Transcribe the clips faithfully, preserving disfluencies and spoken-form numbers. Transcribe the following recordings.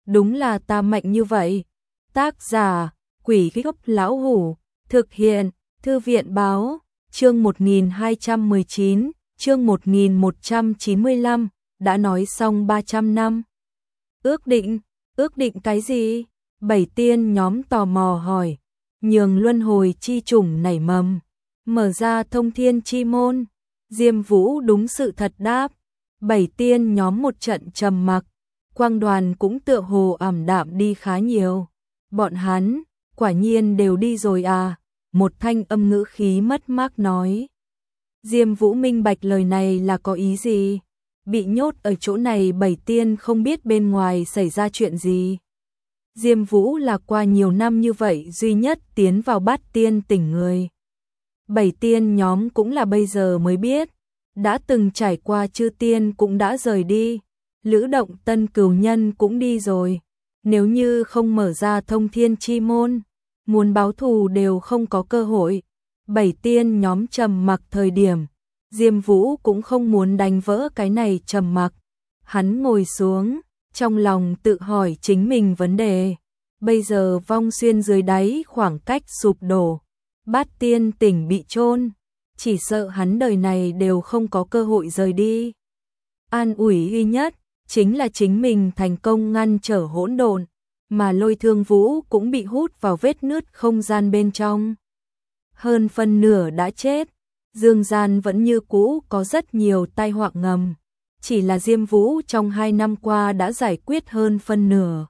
đúng là ta mạnh như vậy. Tác giả, Quỷ Gốc Lão Hủ, thực hiện, Thư viện Báo, chương một nghìn hai trăm mười chín, chương một nghìn một trăm chín mươi lăm, đã nói xong ba trăm năm. Ước định, ước định cái gì? Bảy tiên nhóm tò mò hỏi, nhường luân hồi chi chủng nảy mầm, mở ra thông thiên chi môn. Diêm Vũ đúng sự thật đáp. Bảy tiên nhóm một trận trầm mặc, Quang Đoàn cũng tựa hồ ảm đạm đi khá nhiều. Bọn hắn, quả nhiên đều đi rồi à? Một thanh âm ngữ khí mất mát nói. Diêm Vũ minh bạch lời này là có ý gì? Bị nhốt ở chỗ này bảy tiên không biết bên ngoài xảy ra chuyện gì. Diêm Vũ là qua nhiều năm như vậy duy nhất tiến vào bát tiên tỉnh người. Bảy tiên nhóm cũng là bây giờ mới biết, đã từng trải qua chư tiên cũng đã rời đi, Lữ Động Tân cửu nhân cũng đi rồi. Nếu như không mở ra thông thiên chi môn, muốn báo thù đều không có cơ hội. Bảy tiên nhóm trầm mặc thời điểm, Diêm Vũ cũng không muốn đánh vỡ cái này trầm mặc. Hắn ngồi xuống, trong lòng tự hỏi chính mình vấn đề. Bây giờ vong xuyên dưới đáy khoảng cách sụp đổ, bát tiên tỉnh bị chôn, chỉ sợ hắn đời này đều không có cơ hội rời đi. An ủi duy nhất chính là chính mình thành công ngăn trở hỗn độn, mà Lôi Thương Vũ cũng bị hút vào vết nứt không gian bên trong. Hơn phân nửa đã chết, dương gian vẫn như cũ có rất nhiều tai họa ngầm, chỉ là Diêm Vũ trong hai năm qua đã giải quyết hơn phân nửa.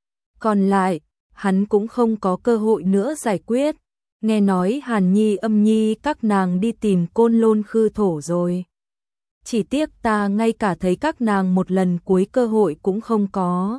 Còn lại, hắn cũng không có cơ hội nữa giải quyết. Nghe nói Hàn Nhi Âm Nhi các nàng đi tìm Côn Lôn Khư Thổ rồi. Chỉ tiếc ta ngay cả thấy các nàng một lần cuối cơ hội cũng không có.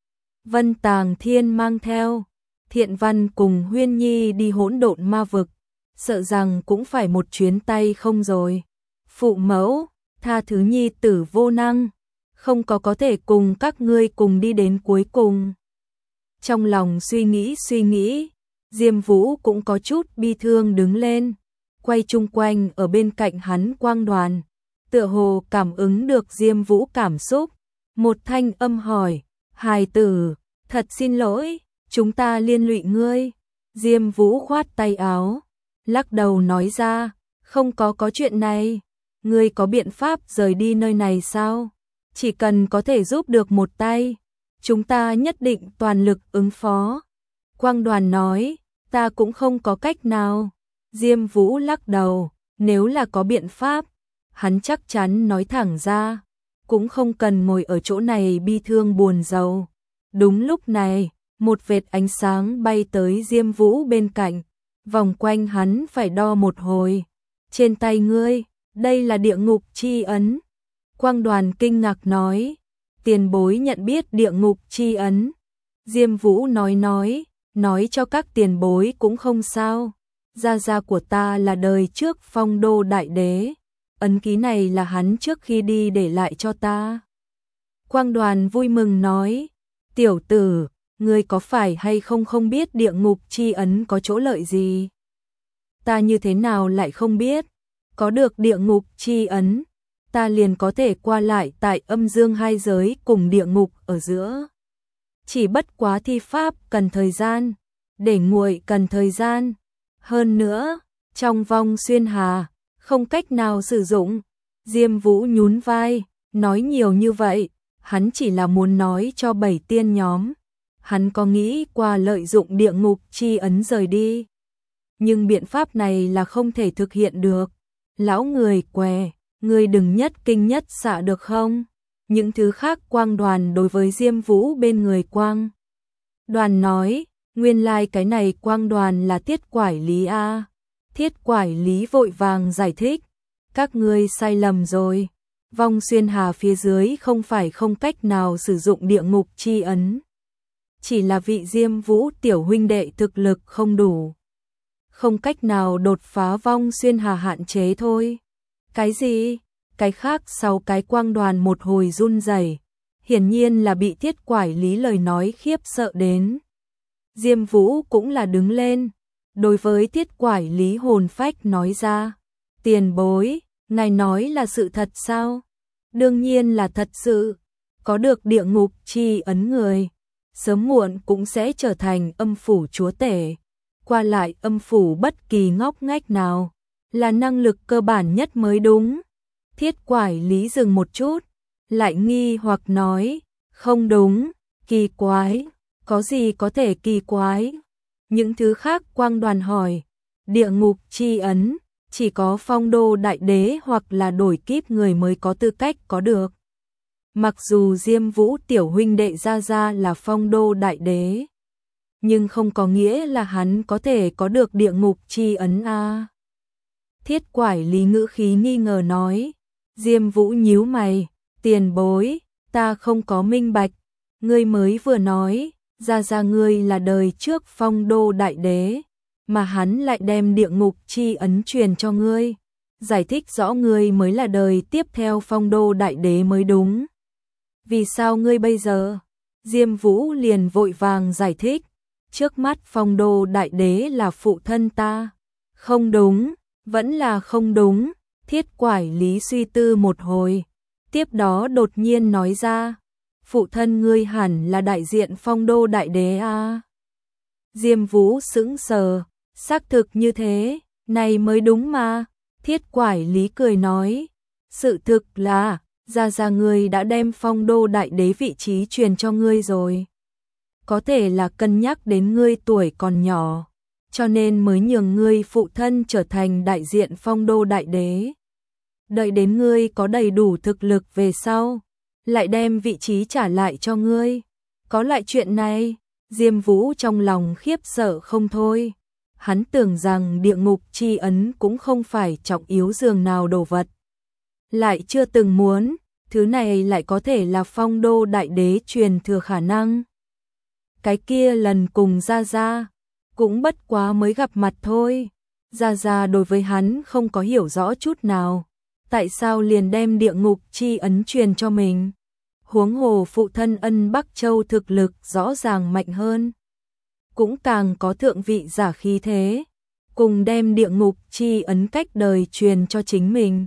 Vân Tàng Thiên mang theo Thiện Văn cùng Huyên Nhi đi hỗn độn ma vực, sợ rằng cũng phải một chuyến tay không rồi. Phụ mẫu, tha thứ Nhi tử vô năng, không có có thể cùng các ngươi cùng đi đến cuối cùng. Trong lòng suy nghĩ suy nghĩ, Diêm Vũ cũng có chút bi thương đứng lên, quay chung quanh ở bên cạnh hắn Quang Đoàn, tựa hồ cảm ứng được Diêm Vũ cảm xúc. Một thanh âm hỏi, hài tử, thật xin lỗi, chúng ta liên lụy ngươi. Diêm Vũ khoát tay áo, lắc đầu nói ra, không có có chuyện này. Ngươi có biện pháp rời đi nơi này sao? Chỉ cần có thể giúp được một tay, chúng ta nhất định toàn lực ứng phó. Quang Đoàn nói, ta cũng không có cách nào. Diêm Vũ lắc đầu, nếu là có biện pháp, hắn chắc chắn nói thẳng ra, cũng không cần ngồi ở chỗ này bi thương buồn rầu. Đúng lúc này, một vệt ánh sáng bay tới Diêm Vũ bên cạnh, vòng quanh hắn phải đo một hồi. Trên tay ngươi, đây là địa ngục chi ấn. Quang Đoàn kinh ngạc nói, tiền bối nhận biết địa ngục chi ấn. Diêm Vũ nói nói, nói cho các tiền bối cũng không sao. Gia gia của ta là đời trước Phong Đô Đại Đế, ấn ký này là hắn trước khi đi để lại cho ta. Quang Đoàn vui mừng nói, tiểu tử, ngươi có phải hay không không biết địa ngục chi ấn có chỗ lợi gì? Ta như thế nào lại không biết? Có được địa ngục chi ấn, ta liền có thể qua lại tại âm dương hai giới cùng địa ngục ở giữa. Chỉ bất quá thi pháp cần thời gian, để nguội cần thời gian. Hơn nữa, trong vong xuyên hà, không cách nào sử dụng. Diêm Vũ nhún vai, nói nhiều như vậy, hắn chỉ là muốn nói cho bảy tiên nhóm. Hắn có nghĩ qua lợi dụng địa ngục chi ấn rời đi. Nhưng biện pháp này là không thể thực hiện được. Lão người què, ngươi đừng nhất kinh nhất xạ được không? Những thứ khác Quang Đoàn đối với Diêm Vũ bên người Quang Đoàn nói, nguyên lai like cái này Quang Đoàn là Thiết Quải Lý a. Thiết Quải Lý vội vàng giải thích, các ngươi sai lầm rồi. Vong xuyên hà phía dưới không phải không cách nào sử dụng địa ngục chi ấn. Chỉ là vị Diêm Vũ tiểu huynh đệ thực lực không đủ, không cách nào đột phá vong xuyên hà hạn chế thôi. Cái gì? Cái khác sau cái Quang Đoàn một hồi run rẩy, hiển nhiên là bị Thiết Quải Lý lời nói khiếp sợ đến. Diêm Vũ cũng là đứng lên, đối với Thiết Quải Lý hồn phách nói ra, tiền bối, ngài nói là sự thật sao? Đương nhiên là thật sự, có được địa ngục chi ấn người, sớm muộn cũng sẽ trở thành âm phủ chúa tể. Qua lại âm phủ bất kỳ ngóc ngách nào, là năng lực cơ bản nhất mới đúng. Thiết Quải Lý dừng một chút, lại nghi hoặc nói, không đúng, kỳ quái, có gì có thể kỳ quái? Những thứ khác Quang Đoàn hỏi, địa ngục chi ấn, chỉ có phong đô đại đế hoặc là đổi kíp người mới có tư cách có được. Mặc dù Diêm Vũ tiểu huynh đệ Gia Gia là phong đô đại đế, nhưng không có nghĩa là hắn có thể có được địa ngục chi ấn a. Thiết Quải Lý ngữ khí nghi ngờ nói, Diêm Vũ nhíu mày, tiền bối, ta không có minh bạch, ngươi mới vừa nói, Gia Gia ngươi là đời trước phong đô đại đế, mà hắn lại đem địa ngục chi ấn truyền cho ngươi, giải thích rõ ngươi mới là đời tiếp theo phong đô đại đế mới đúng. Vì sao ngươi bây giờ? Diêm Vũ liền vội vàng giải thích, trước mắt phong đô đại đế là phụ thân ta. Không đúng, vẫn là không đúng. Thiết Quải Lý suy tư một hồi, tiếp đó đột nhiên nói ra, phụ thân ngươi hẳn là đại diện phong đô đại đế a. Diêm Vũ sững sờ, xác thực như thế, này mới đúng mà. Thiết Quải Lý cười nói, sự thực là Gia Gia ngươi đã đem phong đô đại đế vị trí truyền cho ngươi rồi. Có thể là cân nhắc đến ngươi tuổi còn nhỏ, cho nên mới nhường ngươi phụ thân trở thành đại diện phong đô đại đế. Đợi đến ngươi có đầy đủ thực lực về sau, lại đem vị trí trả lại cho ngươi. Có loại chuyện này, Diêm Vũ trong lòng khiếp sợ không thôi. Hắn tưởng rằng địa ngục chi ấn cũng không phải trọng yếu dường nào đồ vật. Lại chưa từng muốn, thứ này lại có thể là phong đô đại đế truyền thừa khả năng. Cái kia lần cùng Gia Gia, cũng bất quá mới gặp mặt thôi. Gia Gia đối với hắn không có hiểu rõ chút nào. Tại sao liền đem địa ngục chi ấn truyền cho mình? Huống hồ phụ thân Ân Bắc Châu thực lực rõ ràng mạnh hơn, cũng càng có thượng vị giả khí thế, cùng đem địa ngục chi ấn cách đời truyền cho chính mình,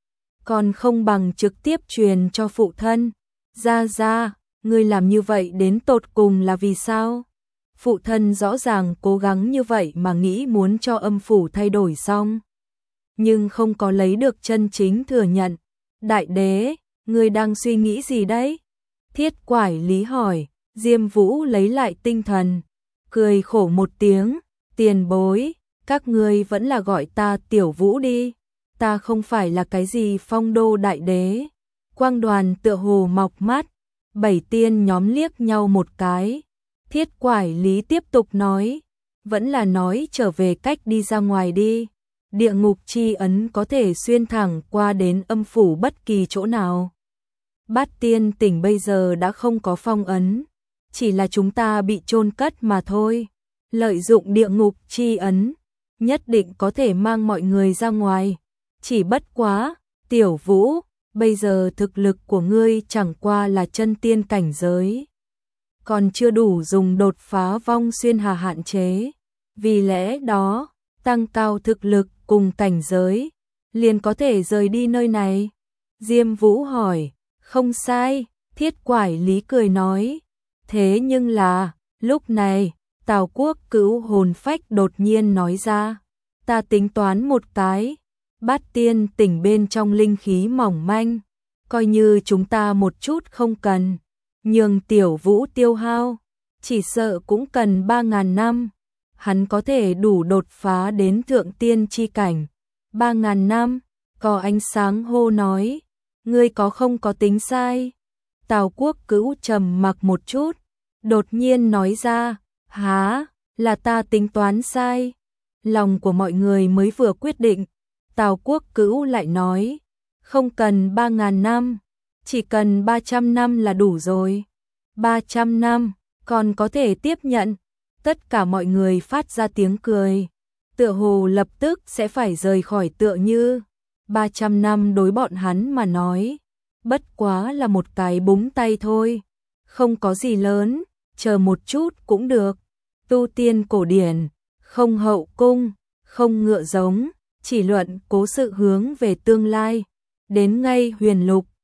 còn không bằng trực tiếp truyền cho phụ thân. Gia Gia, ngươi làm như vậy đến tột cùng là vì sao? Phụ thân rõ ràng cố gắng như vậy mà nghĩ muốn cho âm phủ thay đổi xong, nhưng không có lấy được chân chính thừa nhận. Đại đế, ngươi đang suy nghĩ gì đấy? Thiết Quải Lý hỏi. Diêm Vũ lấy lại tinh thần, cười khổ một tiếng, tiền bối, các ngươi vẫn là gọi ta Tiểu Vũ đi, ta không phải là cái gì phong đô đại đế. Quang Đoàn tựa hồ mọc mắt, bảy tiên nhóm liếc nhau một cái. Thiết Quải Lý tiếp tục nói, vẫn là nói trở về cách đi ra ngoài đi. Địa ngục chi ấn có thể xuyên thẳng qua đến âm phủ bất kỳ chỗ nào. Bát Tiên tỉnh bây giờ đã không có phong ấn, chỉ là chúng ta bị chôn cất mà thôi. Lợi dụng địa ngục chi ấn, nhất định có thể mang mọi người ra ngoài. Chỉ bất quá, Tiểu Vũ, bây giờ thực lực của ngươi chẳng qua là chân tiên cảnh giới, còn chưa đủ dùng đột phá vong xuyên hà hạn chế. Vì lẽ đó, tăng cao thực lực cùng cảnh giới, liền có thể rời đi nơi này. Diêm Vũ hỏi, không sai. Thiết Quải Lý cười nói, thế nhưng là, lúc này, Tào Quốc Cữu hồn phách đột nhiên nói ra, ta tính toán một cái, Bát Tiên tỉnh bên trong linh khí mỏng manh, coi như chúng ta một chút không cần, nhường Tiểu Vũ tiêu hao, chỉ sợ cũng cần ba ngàn năm. Hắn có thể đủ đột phá đến thượng tiên chi cảnh. Ba ngàn năm, có ánh sáng hô nói, ngươi có không có tính sai? Tào Quốc Cữu trầm mặc một chút, đột nhiên nói ra, há, là ta tính toán sai. Lòng của mọi người mới vừa quyết định, Tào Quốc Cữu lại nói, không cần ba ngàn năm, chỉ cần ba trăm năm là đủ rồi. Ba trăm năm, còn có thể tiếp nhận. Tất cả mọi người phát ra tiếng cười, tựa hồ lập tức sẽ phải rời khỏi tựa như. ba trăm năm đối bọn hắn mà nói, bất quá là một cái búng tay thôi, không có gì lớn, chờ một chút cũng được. Tu tiên cổ điển, không hậu cung, không ngựa giống, chỉ luận cố sự hướng về tương lai, đến ngay huyền lục,